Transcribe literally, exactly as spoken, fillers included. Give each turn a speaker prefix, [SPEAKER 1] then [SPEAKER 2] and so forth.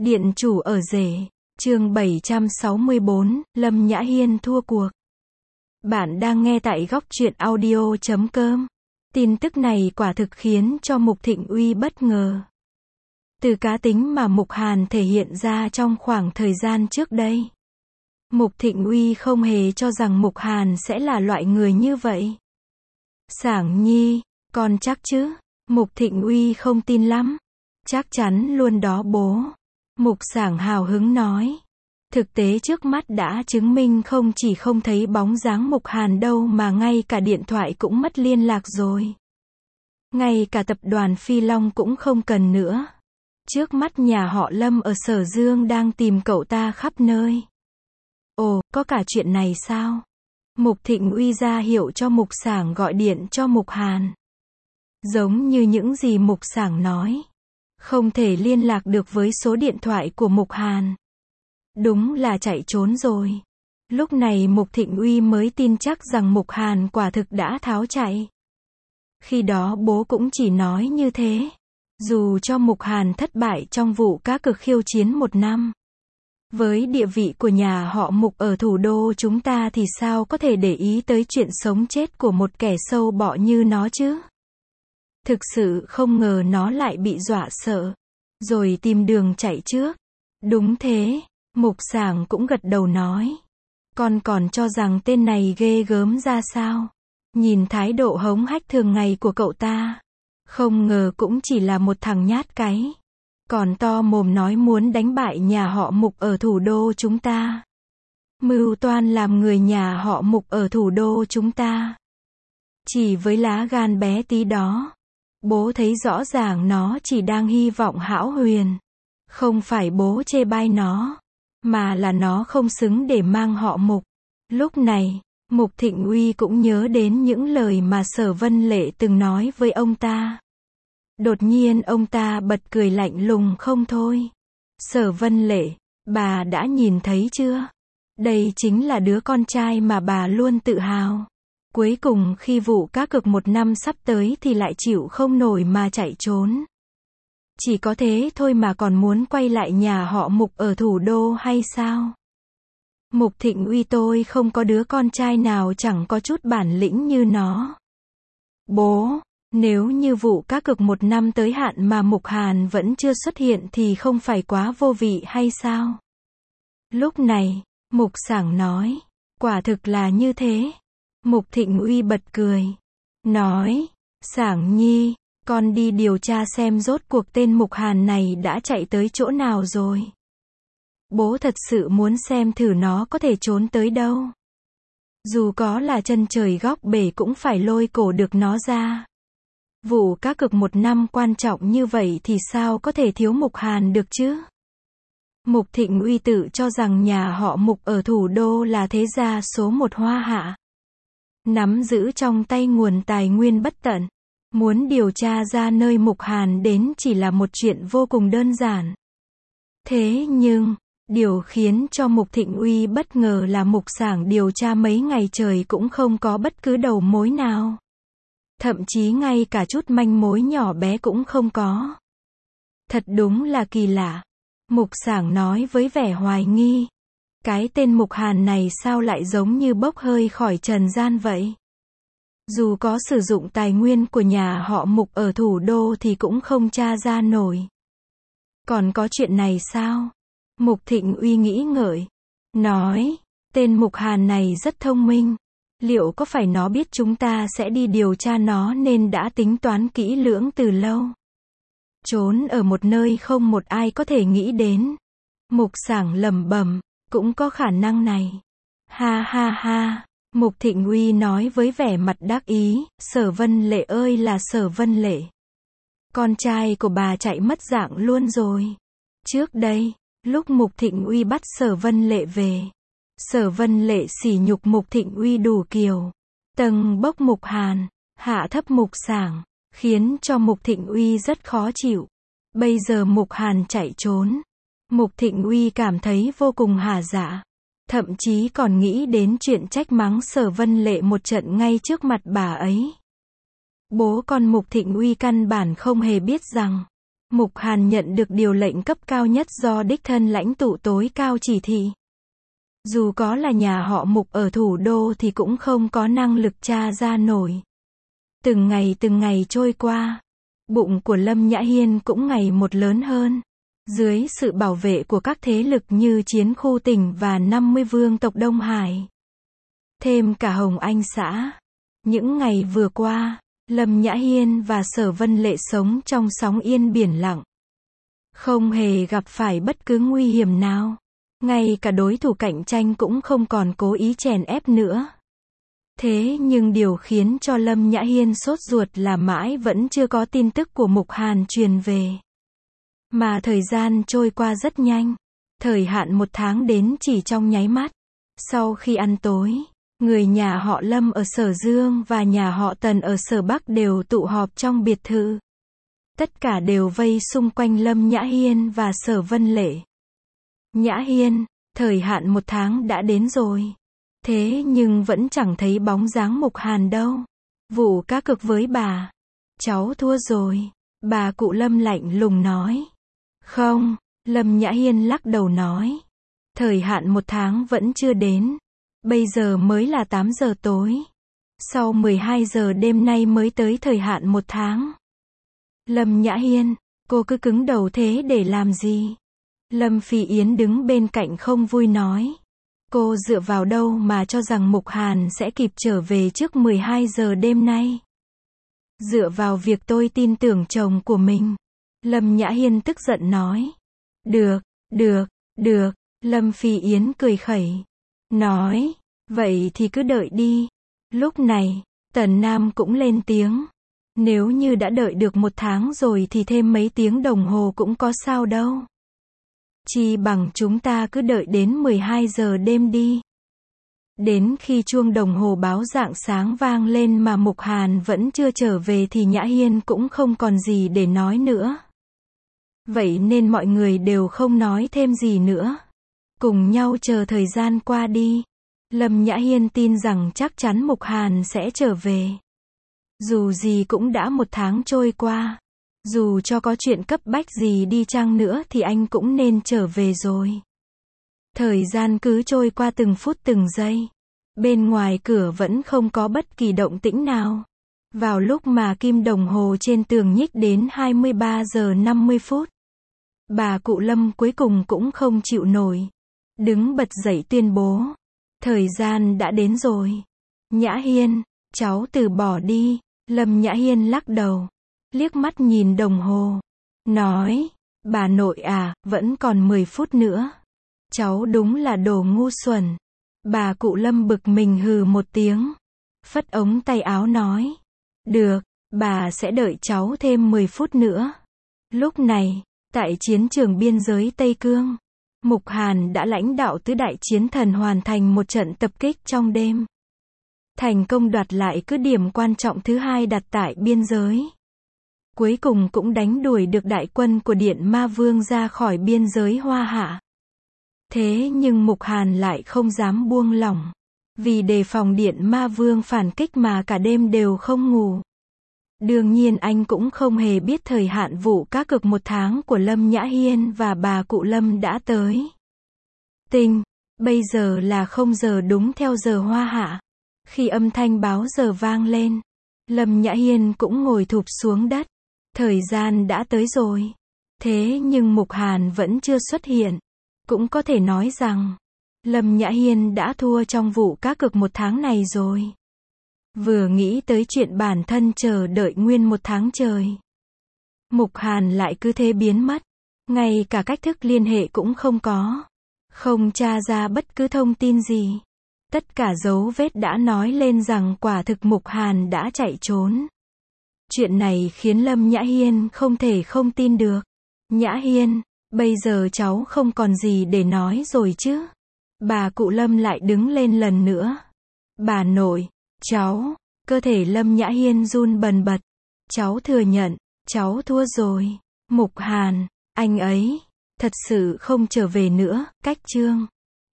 [SPEAKER 1] Điện chủ ở rể, chương bảy trăm sáu mươi bốn, Lâm Nhã Hiên thua cuộc. Bạn đang nghe tại góc truyện audio chấm com. Tin tức này quả thực khiến cho Mục Thịnh Uy bất ngờ. Từ cá tính mà Mục Hàn thể hiện ra trong khoảng thời gian trước đây, Mục Thịnh Uy không hề cho rằng Mục Hàn sẽ là loại người như vậy. Sảng Nhi, con chắc chứ? Mục Thịnh Uy không tin lắm. Chắc chắn luôn đó bố. Mục Sảng hào hứng nói. Thực tế trước mắt đã chứng minh không chỉ không thấy bóng dáng Mục Hàn đâu mà ngay cả điện thoại cũng mất liên lạc rồi. Ngay cả tập đoàn Phi Long cũng không cần nữa. Trước mắt nhà họ Lâm ở Sở Dương đang tìm cậu ta khắp nơi. Ồ, có cả chuyện này sao? Mục Thịnh Uy ra hiệu cho Mục Sảng gọi điện cho Mục Hàn. Giống như những gì Mục Sảng nói. Không thể liên lạc được với số điện thoại của Mục Hàn. Đúng là chạy trốn rồi. Lúc này Mục Thịnh Uy mới tin chắc rằng Mục Hàn quả thực đã tháo chạy. Khi đó bố cũng chỉ nói như thế. Dù cho Mục Hàn thất bại trong vụ cá cược khiêu chiến một năm. Với địa vị của nhà họ Mục ở thủ đô chúng ta thì sao có thể để ý tới chuyện sống chết của một kẻ sâu bọ như nó chứ? Thực sự không ngờ nó lại bị dọa sợ. Rồi tìm đường chạy trước. Đúng thế. Mục Sảng cũng gật đầu nói. Con còn cho rằng tên này ghê gớm ra sao? Nhìn thái độ hống hách thường ngày của cậu ta. Không ngờ cũng chỉ là một thằng nhát cái. Còn to mồm nói muốn đánh bại nhà họ Mục ở thủ đô chúng ta. Mưu toan làm người nhà họ Mục ở thủ đô chúng ta. Chỉ với lá gan bé tí đó. Bố thấy rõ ràng nó chỉ đang hy vọng hão huyền. Không phải bố chê bai nó. Mà là nó không xứng để mang họ Mục. Lúc này, Mục Thịnh Uy cũng nhớ đến những lời mà Sở Vân Lệ từng nói với ông ta. Đột nhiên ông ta bật cười lạnh lùng không thôi. Sở Vân Lệ, bà đã nhìn thấy chưa? Đây chính là đứa con trai mà bà luôn tự hào. Cuối cùng khi vụ cá cược một năm sắp tới thì lại chịu không nổi mà chạy trốn. Chỉ có thế thôi mà còn muốn quay lại nhà họ Mục ở thủ đô hay sao? Mục Thịnh Uy tôi không có đứa con trai nào chẳng có chút bản lĩnh như nó. Bố, nếu như vụ cá cược một năm tới hạn mà Mục Hàn vẫn chưa xuất hiện thì không phải quá vô vị hay sao? Lúc này, Mục Sảng nói, quả thực là như thế. Mục Thịnh Uy bật cười. Nói, Sảng Nhi, con đi điều tra xem rốt cuộc tên Mục Hàn này đã chạy tới chỗ nào rồi. Bố thật sự muốn xem thử nó có thể trốn tới đâu. Dù có là chân trời góc bể cũng phải lôi cổ được nó ra. Vụ cá cược một năm quan trọng như vậy thì sao có thể thiếu Mục Hàn được chứ? Mục Thịnh Uy tự cho rằng nhà họ Mục ở thủ đô là thế gia số một Hoa Hạ. Nắm giữ trong tay nguồn tài nguyên bất tận. Muốn điều tra ra nơi Mục Hàn đến chỉ là một chuyện vô cùng đơn giản. Thế nhưng, điều khiến cho Mục Thịnh Uy bất ngờ là Mục Sảng điều tra mấy ngày trời cũng không có bất cứ đầu mối nào. Thậm chí ngay cả chút manh mối nhỏ bé cũng không có. Thật đúng là kỳ lạ. Mục Sảng nói với vẻ hoài nghi. Cái tên Mục Hàn này sao lại giống như bốc hơi khỏi trần gian vậy? Dù có sử dụng tài nguyên của nhà họ Mục ở thủ đô thì cũng không tra ra nổi. Còn có chuyện này sao? Mục Thịnh Uy nghĩ ngợi. Nói, tên Mục Hàn này rất thông minh. Liệu có phải nó biết chúng ta sẽ đi điều tra nó nên đã tính toán kỹ lưỡng từ lâu? Trốn ở một nơi không một ai có thể nghĩ đến. Mục Sảng lẩm bẩm, cũng có khả năng này. Ha ha ha. Mục Thịnh Uy nói với vẻ mặt đắc ý, Sở Vân Lệ ơi là Sở Vân Lệ. Con trai của bà chạy mất dạng luôn rồi. Trước đây, lúc Mục Thịnh Uy bắt Sở Vân Lệ về, Sở Vân Lệ sỉ nhục Mục Thịnh Uy đủ kiểu. Tầng bốc Mục Hàn, hạ thấp Mục Sảng, khiến cho Mục Thịnh Uy rất khó chịu. Bây giờ Mục Hàn chạy trốn. Mục Thịnh Uy cảm thấy vô cùng hả dạ. Thậm chí còn nghĩ đến chuyện trách mắng Sở Vân Lệ một trận ngay trước mặt bà ấy. Bố con Mục Thịnh Uy căn bản không hề biết rằng, Mục Hàn nhận được điều lệnh cấp cao nhất do đích thân lãnh tụ tối cao chỉ thị. Dù có là nhà họ Mục ở thủ đô thì cũng không có năng lực tra ra nổi. Từng ngày từng ngày trôi qua, bụng của Lâm Nhã Hiên cũng ngày một lớn hơn. Dưới sự bảo vệ của các thế lực như Chiến khu tỉnh và năm mươi vương tộc Đông Hải. Thêm cả Hồng Anh xã. Những ngày vừa qua, Lâm Nhã Hiên và Sở Vân Lệ sống trong sóng yên biển lặng. Không hề gặp phải bất cứ nguy hiểm nào. Ngay cả đối thủ cạnh tranh cũng không còn cố ý chèn ép nữa. Thế nhưng điều khiến cho Lâm Nhã Hiên sốt ruột là mãi vẫn chưa có tin tức của Mục Hàn truyền về. Mà thời gian trôi qua rất nhanh. Thời hạn một tháng đến chỉ trong nháy mắt. Sau khi ăn tối, người nhà họ Lâm ở Sở Dương và nhà họ Tần ở Sở Bắc đều tụ họp trong biệt thự. Tất cả đều vây xung quanh Lâm Nhã Hiên và Sở Vân Lệ. Nhã Hiên, thời hạn một tháng đã đến rồi. Thế nhưng vẫn chẳng thấy bóng dáng Mục Hàn đâu. Vụ cá cược với bà. Cháu thua rồi. Bà cụ Lâm lạnh lùng nói. Không, Lâm Nhã Hiên lắc đầu nói. Thời hạn một tháng vẫn chưa đến. Bây giờ mới là tám giờ tối. Sau mười hai giờ đêm nay mới tới thời hạn một tháng. Lâm Nhã Hiên, cô cứ cứng đầu thế để làm gì? Lâm Phi Yến đứng bên cạnh không vui nói. Cô dựa vào đâu mà cho rằng Mục Hàn sẽ kịp trở về trước mười hai giờ đêm nay? Dựa vào việc tôi tin tưởng chồng của mình. Lâm Nhã Hiên tức giận nói. Được, được, được, Lâm Phi Yến cười khẩy. Nói, vậy thì cứ đợi đi. Lúc này, Tần Nam cũng lên tiếng. Nếu như đã đợi được một tháng rồi thì thêm mấy tiếng đồng hồ cũng có sao đâu. Chi bằng chúng ta cứ đợi đến mười hai giờ đêm đi. Đến khi chuông đồng hồ báo rạng sáng vang lên mà Mục Hàn vẫn chưa trở về thì Nhã Hiên cũng không còn gì để nói nữa. Vậy nên mọi người đều không nói thêm gì nữa. Cùng nhau chờ thời gian qua đi. Lâm Nhã Hiên tin rằng chắc chắn Mục Hàn sẽ trở về. Dù gì cũng đã một tháng trôi qua. Dù cho có chuyện cấp bách gì đi chăng nữa thì anh cũng nên trở về rồi. Thời gian cứ trôi qua từng phút từng giây. Bên ngoài cửa vẫn không có bất kỳ động tĩnh nào. Vào lúc mà kim đồng hồ trên tường nhích đến hai mươi ba giờ năm mươi phút. Bà cụ Lâm cuối cùng cũng không chịu nổi. Đứng bật dậy tuyên bố. Thời gian đã đến rồi. Nhã Hiên, cháu từ bỏ đi. Lâm Nhã Hiên lắc đầu. Liếc mắt nhìn đồng hồ. Nói, bà nội à, vẫn còn mười phút nữa. Cháu đúng là đồ ngu xuẩn. Bà cụ Lâm bực mình hừ một tiếng. Phất ống tay áo nói. Được, bà sẽ đợi cháu thêm mười phút nữa. Lúc này, tại chiến trường biên giới Tây Cương, Mục Hàn đã lãnh đạo tứ đại chiến thần hoàn thành một trận tập kích trong đêm. Thành công đoạt lại cứ điểm quan trọng thứ hai đặt tại biên giới. Cuối cùng cũng đánh đuổi được đại quân của Điện Ma Vương ra khỏi biên giới Hoa Hạ. Thế nhưng Mục Hàn lại không dám buông lỏng. Vì đề phòng Điện Ma Vương phản kích mà cả đêm đều không ngủ. Đương nhiên anh cũng không hề biết thời hạn vụ cá cược một tháng của Lâm Nhã Hiên và bà cụ Lâm đã tới. Tinh, bây giờ là không giờ đúng theo giờ Hoa Hạ. Khi âm thanh báo giờ vang lên, Lâm Nhã Hiên cũng ngồi thụp xuống đất. Thời gian đã tới rồi. Thế nhưng Mục Hàn vẫn chưa xuất hiện. Cũng có thể nói rằng, Lâm Nhã Hiên đã thua trong vụ cá cược một tháng này rồi. Vừa nghĩ tới chuyện bản thân chờ đợi nguyên một tháng trời. Mục Hàn lại cứ thế biến mất. Ngay cả cách thức liên hệ cũng không có. Không tra ra bất cứ thông tin gì. Tất cả dấu vết đã nói lên rằng quả thực Mục Hàn đã chạy trốn. Chuyện này khiến Lâm Nhã Hiên không thể không tin được. Nhã Hiên, bây giờ cháu không còn gì để nói rồi chứ? Bà cụ Lâm lại đứng lên lần nữa. Bà nội, cháu, cơ thể Lâm Nhã Hiên run bần bật. Cháu thừa nhận, cháu thua rồi. Mục Hàn, anh ấy, thật sự không trở về nữa, cách chương.